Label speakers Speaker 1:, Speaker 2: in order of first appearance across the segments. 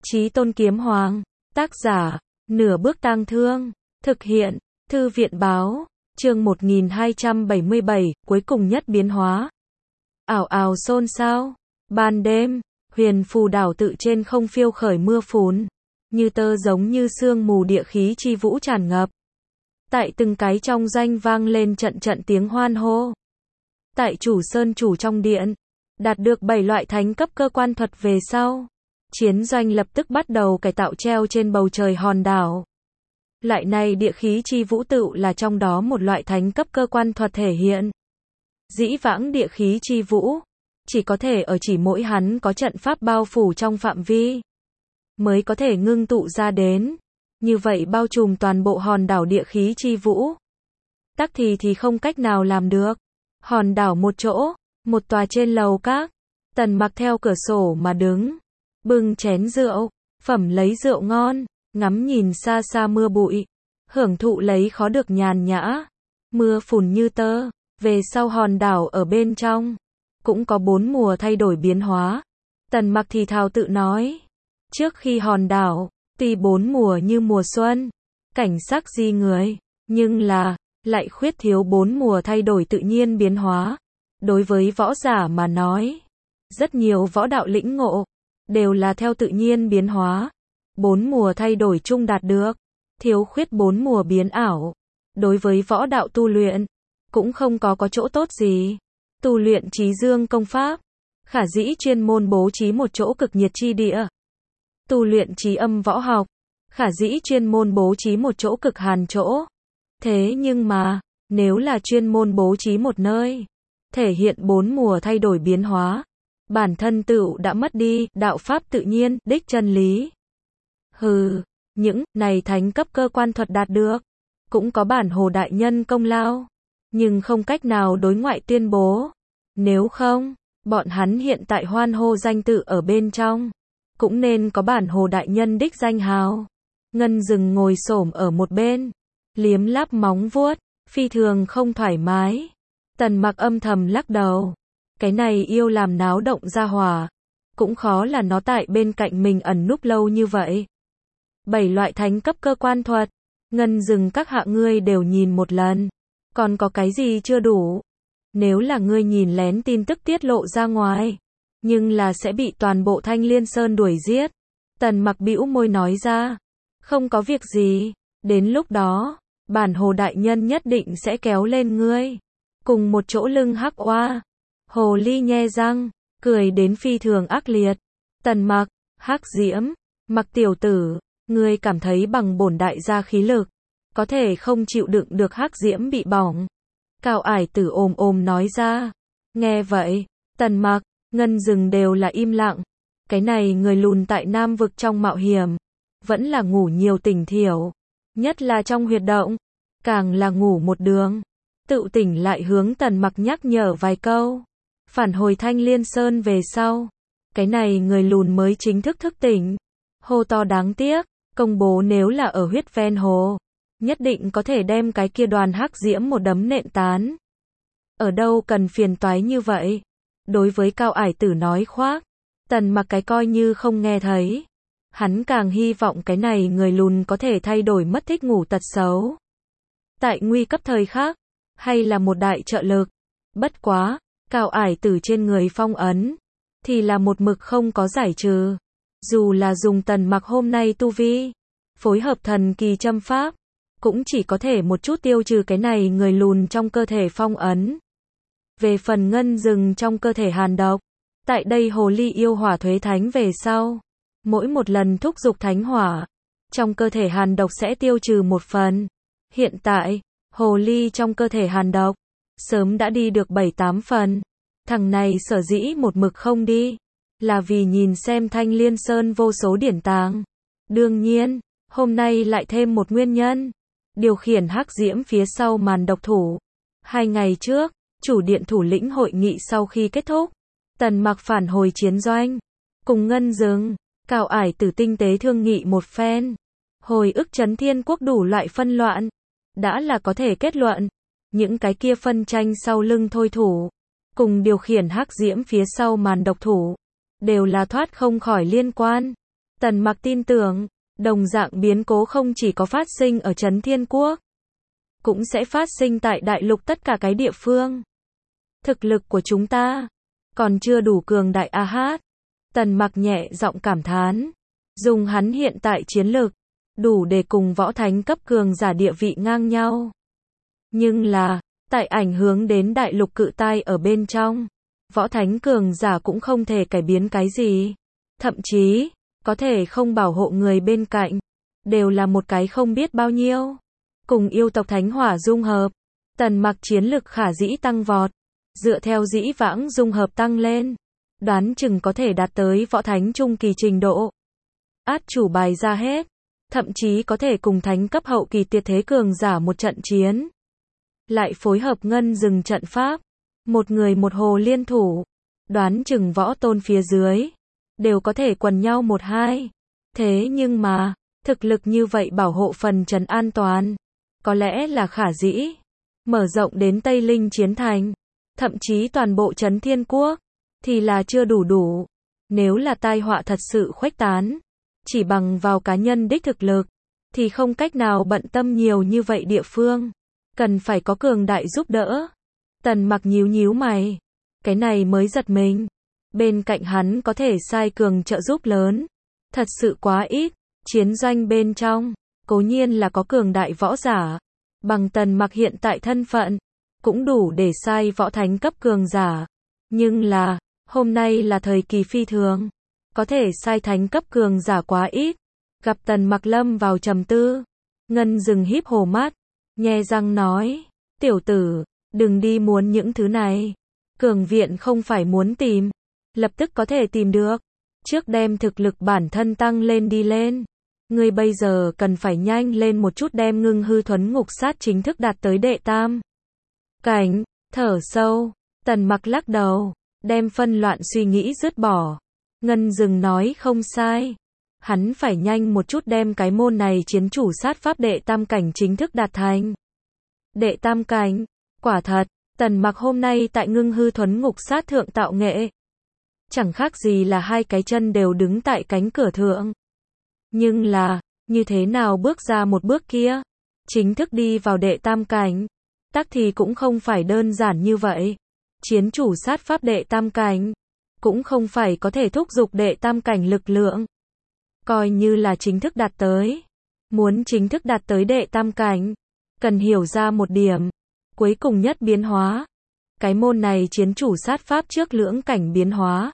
Speaker 1: Chí Tôn Kiếm Hoàng, tác giả, Nửa Bước Tang Thương, thực hiện, Thư viện báo, chương 1277, cuối cùng nhất biến hóa. Ảo ảo xôn xao, ban đêm, huyền phù đảo tự trên không phiêu khởi mưa phùn, như tơ giống như sương mù địa khí chi vũ tràn ngập. Tại từng cái trong doanh vang lên trận trận tiếng hoan hô. Tại chủ sơn chủ trong điện, đạt được 7 loại thánh cấp cơ quan thuật về sau, chiến doanh lập tức bắt đầu cải tạo treo trên bầu trời hòn đảo. Loại này địa khí chi vũ tựu là trong đó một loại thánh cấp cơ quan thuật thể hiện. Dĩ vãng địa khí chi vũ, chỉ có thể ở chỉ mỗi hắn có trận pháp bao phủ trong phạm vi, mới có thể ngưng tụ ra đến. Như vậy bao trùm toàn bộ hòn đảo địa khí chi vũ. Tắc thì không cách nào làm được. Hòn đảo một chỗ, một tòa trên lầu các, Tần Mặc theo cửa sổ mà đứng, bưng chén rượu, phẩm lấy rượu ngon, ngắm nhìn xa xa mưa bụi, hưởng thụ lấy khó được nhàn nhã. Mưa phùn như tơ, về sau hòn đảo ở bên trong, cũng có 4 mùa thay đổi biến hóa. Tần Mặc thì thào tự nói, trước khi hòn đảo, tuy 4 mùa như mùa xuân, cảnh sắc di người, nhưng là, lại khuyết thiếu 4 mùa thay đổi tự nhiên biến hóa. Đối với võ giả mà nói, rất nhiều võ đạo lĩnh ngộ, đều là theo tự nhiên biến hóa. 4 mùa thay đổi chung đạt được, thiếu khuyết 4 mùa biến ảo. Đối với võ đạo tu luyện, cũng không có chỗ tốt gì. Tu luyện Chí Dương công pháp, khả dĩ chuyên môn bố trí một chỗ cực nhiệt chi địa. Tu luyện Chí Âm võ học, khả dĩ chuyên môn bố trí một chỗ cực hàn chỗ. Thế nhưng mà, nếu là chuyên môn bố trí một nơi, thể hiện 4 mùa thay đổi biến hóa, bản thân tựu đã mất đi đạo pháp tự nhiên, đích chân lý. Những này thánh cấp cơ quan thuật đạt được, cũng có bản Hồ đại nhân công lao, nhưng không cách nào đối ngoại tuyên bố. Nếu không, bọn hắn hiện tại hoan hô danh tự ở bên trong, cũng nên có bản Hồ đại nhân đích danh hào. Ngân Dừng ngồi xổm ở một bên, liếm láp móng vuốt, phi thường không thoải mái. Tần Mặc âm thầm lắc đầu, cái này yêu làm náo động ra hỏa, cũng khó là nó tại bên cạnh mình ẩn núp lâu như vậy. 7 loại thánh cấp cơ quan thuật, Ngân Dừng các hạ ngươi đều nhìn một lần, còn có cái gì chưa đủ? Nếu là ngươi nhìn lén tin tức tiết lộ ra ngoài, nhưng là sẽ bị toàn bộ Thanh Liên Sơn đuổi giết. Tần Mặc bĩu môi nói ra, không có việc gì, đến lúc đó, bản Hồ đại nhân nhất định sẽ kéo lên ngươi, cùng một chỗ lưng hắc oa. Hồ ly nhe răng, cười đến phi thường ác liệt. Tần Mặc, Hắc Diễm, Mặc tiểu tử, ngươi cảm thấy bằng bổn đại gia khí lực, có thể không chịu đựng được Hắc Diễm bị bỏng. Cao Ải Tử ồm nói ra. Nghe vậy, Tần Mặc, Ngân Dừng đều là im lặng. Cái này người lùn tại Nam vực trong mạo hiểm, vẫn là ngủ nhiều tỉnh thiểu, nhất là trong huyệt động, càng là ngủ một đường. Tự tỉnh lại hướng Tần Mặc nhắc nhở vài câu. Phản hồi Thanh Liên Sơn về sau, cái này người lùn mới chính thức thức tỉnh. Hô to đáng tiếc, công bố nếu là ở huyết ven hồ, nhất định có thể đem cái kia đoàn Hắc Diễm một đấm nện tán. Ở đâu cần phiền toái như vậy? Đối với Cao Ải Tử nói khoác, Tần Mặc cái coi như không nghe thấy. Hắn càng hy vọng cái này người lùn có thể thay đổi mất thích ngủ tật xấu. Tại nguy cấp thời khắc, hay là một đại trợ lực. Bất quá, Cao Ải Tử trên người phong ấn, thì là một mực không có giải trừ. Dù là dùng Tần Mặc hôm nay tu vi, phối hợp thần kỳ châm pháp, cũng chỉ có thể một chút tiêu trừ cái này người lùn trong cơ thể phong ấn. Về phần Ngân Dừng trong cơ thể hàn độc, tại đây hồ ly yêu hỏa thuế thánh về sau, mỗi một lần thúc dục thánh hỏa, trong cơ thể hàn độc sẽ tiêu trừ một phần. Hiện tại, hồ ly trong cơ thể hàn độc, sớm đã đi được 7-8 phần. Thằng này sở dĩ một mực không đi, là vì nhìn xem Thanh Liên Sơn vô số điển tàng. Đương nhiên, hôm nay lại thêm một nguyên nhân. Điều khiển Hắc Diễm phía sau màn độc thủ. 2 ngày trước, chủ điện thủ lĩnh hội nghị sau khi kết thúc, Tần Mặc phản hồi chiến doanh, cùng Ngân Dừng, Cao Ải Tử tinh tế thương nghị một phen. Hồi ức Chấn Thiên Quốc đủ loại phân loạn, đã là có thể kết luận, những cái kia phân tranh sau lưng thôi thủ, cùng điều khiển Hắc Diễm phía sau màn độc thủ, đều là thoát không khỏi liên quan. Tần Mặc tin tưởng, đồng dạng biến cố không chỉ có phát sinh ở Trấn Thiên Quốc, cũng sẽ phát sinh tại đại lục tất cả cái địa phương. Thực lực của chúng ta còn chưa đủ cường đại a hát. Tần Mặc nhẹ giọng cảm thán, dùng hắn hiện tại chiến lực, đủ để cùng võ thánh cấp cường giả địa vị ngang nhau. Nhưng là, tại ảnh hưởng đến đại lục cự tai ở bên trong, võ thánh cường giả cũng không thể cải biến cái gì. Thậm chí, có thể không bảo hộ người bên cạnh, đều là một cái không biết bao nhiêu. Cùng yêu tộc thánh hỏa dung hợp, Tần Mặc chiến lực khả dĩ tăng vọt. Dựa theo dĩ vãng dung hợp tăng lên, đoán chừng có thể đạt tới võ thánh trung kỳ trình độ. Át chủ bài ra hết, thậm chí có thể cùng thánh cấp hậu kỳ tuyệt thế cường giả một trận chiến. Lại phối hợp ngân rừng trận pháp, một người một hồ liên thủ, đoán chừng võ tôn phía dưới, đều có thể quần nhau một hai. Thế nhưng mà, thực lực như vậy bảo hộ phần trấn an toàn, có lẽ là khả dĩ. Mở rộng đến Tây Linh chiến thành, thậm chí toàn bộ Trấn Thiên Quốc, thì là chưa đủ. Nếu là tai họa thật sự khuếch tán, chỉ bằng vào cá nhân đích thực lực, thì không cách nào bận tâm nhiều như vậy địa phương. Cần phải có cường đại giúp đỡ. Tần Mặc nhíu mày, cái này mới giật mình. Bên cạnh hắn có thể sai cường trợ giúp lớn, thật sự quá ít. Chiến doanh bên trong, cố nhiên là có cường đại võ giả, bằng Tần Mặc hiện tại thân phận, cũng đủ để sai võ thánh cấp cường giả. Nhưng là, hôm nay là thời kỳ phi thường, có thể sai thánh cấp cường giả quá ít. Gặp Tần Mặc lâm vào trầm tư, ngân rừng híp hồ mắt, nhe răng nói, tiểu tử, đừng đi muốn những thứ này. Cường viện không phải muốn tìm, lập tức có thể tìm được. Trước đem thực lực bản thân tăng lên đi lên. Ngươi bây giờ cần phải nhanh lên một chút đem ngưng hư thuấn ngục sát chính thức đạt tới đệ tam cảnh. Thở sâu, Tần Mặc lắc đầu, đem phân loạn suy nghĩ dứt bỏ. Ngân rừng nói không sai. Hắn phải nhanh một chút đem cái môn này chiến chủ sát pháp đệ tam cảnh chính thức đạt thành. Đệ tam cảnh, quả thật, Tần Mặc hôm nay tại ngưng hư thuấn ngục sát thượng tạo nghệ. Chẳng khác gì là hai cái chân đều đứng tại cánh cửa thượng. Nhưng là, như thế nào bước ra một bước kia, chính thức đi vào đệ tam cảnh, tắc thì cũng không phải đơn giản như vậy. Chiến chủ sát pháp đệ tam cảnh, cũng không phải có thể thúc giục đệ tam cảnh lực lượng. Coi như là chính thức đạt tới. Muốn chính thức đạt tới đệ tam cảnh, cần hiểu ra một điểm. Cuối cùng nhất biến hóa. Cái môn này chiến chủ sát pháp trước lưỡng cảnh biến hóa.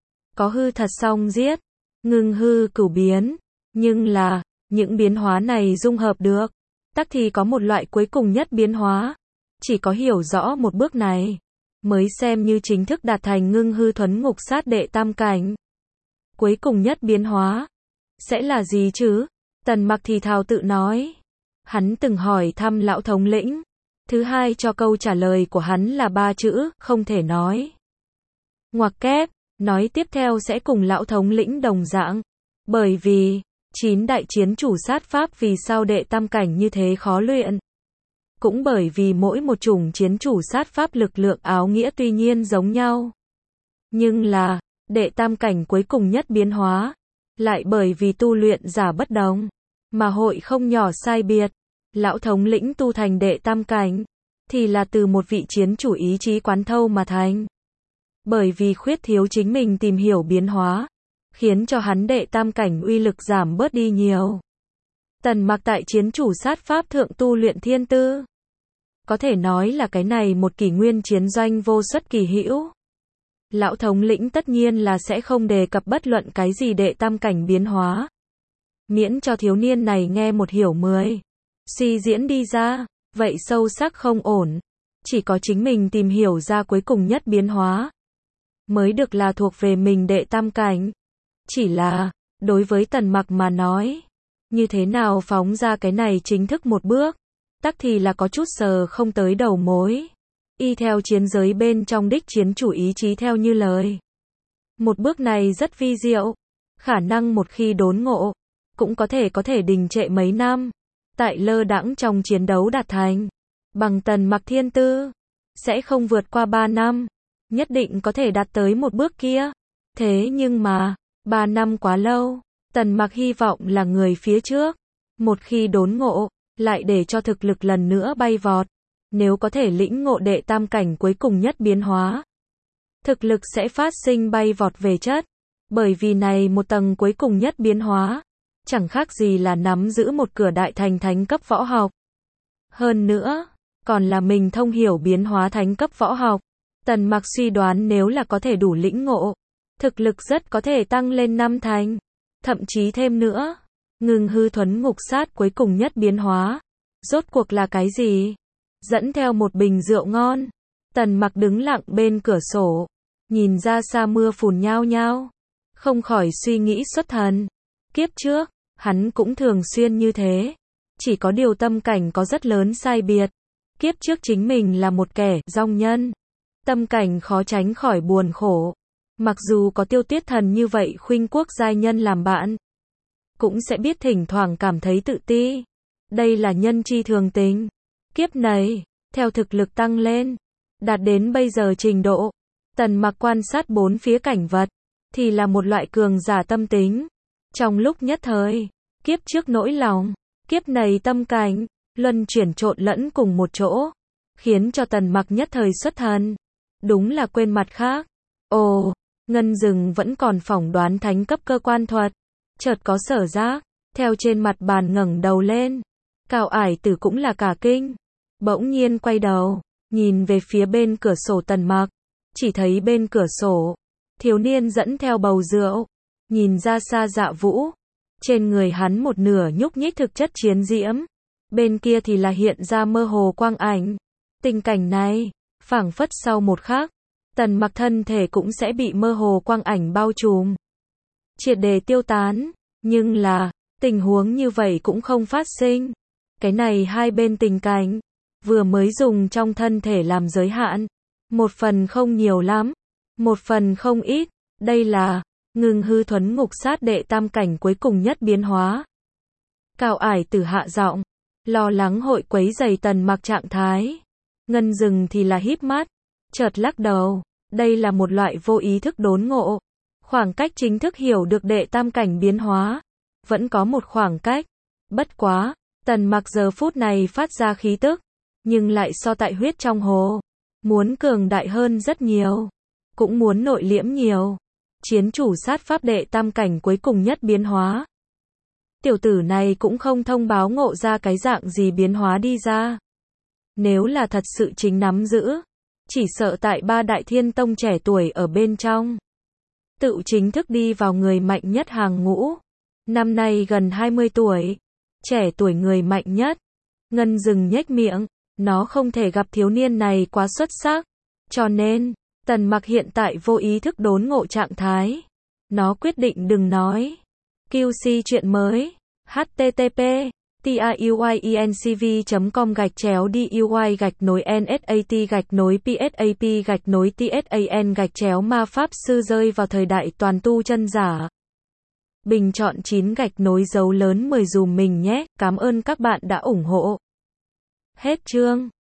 Speaker 1: Có hư thật song giết, ngưng hư cửu biến. Nhưng là, những biến hóa này dung hợp được, tắc thì có một loại cuối cùng nhất biến hóa. Chỉ có hiểu rõ một bước này, mới xem như chính thức đạt thành ngưng hư thuấn ngục sát đệ tam cảnh. Cuối cùng nhất biến hóa, sẽ là gì chứ? Tần Mặc thì thào tự nói. Hắn từng hỏi thăm lão thống lĩnh. Thứ hai cho câu trả lời của hắn là 3 chữ, không thể nói. Ngoặc kép, nói tiếp theo sẽ cùng lão thống lĩnh đồng dạng. Bởi vì, 9 đại chiến chủ sát pháp vì sao đệ tam cảnh như thế khó luyện. Cũng bởi vì mỗi một chủng chiến chủ sát pháp lực lượng áo nghĩa tuy nhiên giống nhau. Nhưng là, đệ tam cảnh cuối cùng nhất biến hóa, lại bởi vì tu luyện giả bất đồng, mà hội không nhỏ sai biệt. Lão thống lĩnh tu thành đệ tam cảnh, thì là từ một vị chiến chủ ý chí quán thâu mà thành. Bởi vì khuyết thiếu chính mình tìm hiểu biến hóa, khiến cho hắn đệ tam cảnh uy lực giảm bớt đi nhiều. Tần Mặc tại chiến chủ sát pháp thượng tu luyện thiên tư. Có thể nói là cái này một kỷ nguyên chiến doanh vô xuất kỳ hữu. Lão thống lĩnh tất nhiên là sẽ không đề cập bất luận cái gì đệ tam cảnh biến hóa. Miễn cho thiếu niên này nghe một hiểu 10. Suy diễn đi ra, vậy sâu sắc không ổn. Chỉ có chính mình tìm hiểu ra cuối cùng nhất biến hóa, mới được là thuộc về mình đệ tam cảnh. Chỉ là, đối với Tần Mặc mà nói, như thế nào phóng ra cái này chính thức một bước, tắc thì là có chút sờ không tới đầu mối. Y theo chiến giới bên trong đích chiến chủ ý chí theo như lời. Một bước này rất vi diệu, khả năng một khi đốn ngộ, cũng có thể đình trệ mấy năm. Tại lơ đãng trong chiến đấu đạt thành, bằng Tần Mặc thiên tư, sẽ không vượt qua 3 năm, nhất định có thể đạt tới một bước kia. Thế nhưng mà, 3 năm quá lâu, Tần Mặc hy vọng là người phía trước. Một khi đốn ngộ, lại để cho thực lực lần nữa bay vọt. Nếu có thể lĩnh ngộ đệ tam cảnh cuối cùng nhất biến hóa, thực lực sẽ phát sinh bay vọt về chất. Bởi vì này một tầng cuối cùng nhất biến hóa, chẳng khác gì là nắm giữ một cửa đại thành thánh cấp võ học. Hơn nữa, còn là mình thông hiểu biến hóa thánh cấp võ học. Tần Mặc suy đoán nếu là có thể đủ lĩnh ngộ, thực lực rất có thể tăng lên 5 thành, thậm chí thêm nữa. Ngưng hư thuấn ngục sát cuối cùng nhất biến hóa, rốt cuộc là cái gì? Dẫn theo một bình rượu ngon, Tần Mặc đứng lặng bên cửa sổ, nhìn ra xa mưa phùn nhao nhao, không khỏi suy nghĩ xuất thần. Kiếp trước, hắn cũng thường xuyên như thế, chỉ có điều tâm cảnh có rất lớn sai biệt. Kiếp trước chính mình là một kẻ dong nhân, tâm cảnh khó tránh khỏi buồn khổ. Mặc dù có Tiêu Tuyết Thần như vậy khuynh quốc giai nhân làm bạn, cũng sẽ biết thỉnh thoảng cảm thấy tự ti. Đây là nhân chi thường tình. Kiếp này, theo thực lực tăng lên, đạt đến bây giờ trình độ, Tần Mặc quan sát bốn phía cảnh vật, thì là một loại cường giả tâm tính. Trong lúc nhất thời, kiếp trước nỗi lòng, kiếp này tâm cảnh, luân chuyển trộn lẫn cùng một chỗ, khiến cho Tần Mặc nhất thời xuất thần. Đúng là quên mặt khác. Ồ, Ngân Dừng vẫn còn phỏng đoán thánh cấp cơ quan thuật. Chợt có sở giác, theo trên mặt bàn ngẩng đầu lên. Cao Ải Tử cũng là cả kinh. Bỗng nhiên quay đầu, nhìn về phía bên cửa sổ Tần Mặc. Chỉ thấy bên cửa sổ, thiếu niên dẫn theo bầu rượu, nhìn ra xa Dạ Vũ. Trên người hắn một nửa nhúc nhích thực chất chiến diễm, bên kia thì là hiện ra mơ hồ quang ảnh. Tình cảnh này, phảng phất sau một khắc, Tần Mặc thân thể cũng sẽ bị mơ hồ quang ảnh bao trùm, triệt để tiêu tán. Nhưng là, tình huống như vậy cũng không phát sinh. Cái này hai bên tình cảnh, vừa mới dùng trong thân thể làm giới hạn. Một phần không nhiều lắm, một phần không ít. Đây là ngưng hư thuấn ngục sát đệ tam cảnh cuối cùng nhất biến hóa. Cao Ải Tử hạ giọng, lo lắng hội quấy rầy Tần Mặc trạng thái. Ngân Dừng thì là híp mắt, chợt lắc đầu. Đây là một loại vô ý thức đốn ngộ. Khoảng cách chính thức hiểu được đệ tam cảnh biến hóa, vẫn có một khoảng cách. Bất quá, Tần Mặc giờ phút này phát ra khí tức, nhưng lại so tại huyết trong hồ, muốn cường đại hơn rất nhiều, cũng muốn nội liễm nhiều. Chiến chủ sát pháp đệ tam cảnh cuối cùng nhất biến hóa. Tiểu tử này cũng không thông báo ngộ ra cái dạng gì biến hóa đi ra. Nếu là thật sự chính nắm giữ, chỉ sợ tại ba đại thiên tông trẻ tuổi ở bên trong, tự chính thức đi vào người mạnh nhất hàng ngũ. Năm nay gần 20 tuổi, trẻ tuổi người mạnh nhất. Ngân Dừng nhếch miệng, nó không thể gặp thiếu niên này quá xuất sắc, cho nên Tần Mặc hiện tại vô ý thức đốn ngộ trạng thái. Nó quyết định đừng nói. QC chuyện mới. http tayuy.ncv.com/DUI-NSAT-PSAP-TSAN ma pháp sư rơi vào thời đại toàn tu chân giả. Bình chọn 9 dấu lớn 10 dùm mình nhé. Cảm ơn các bạn đã ủng hộ. Hết chương.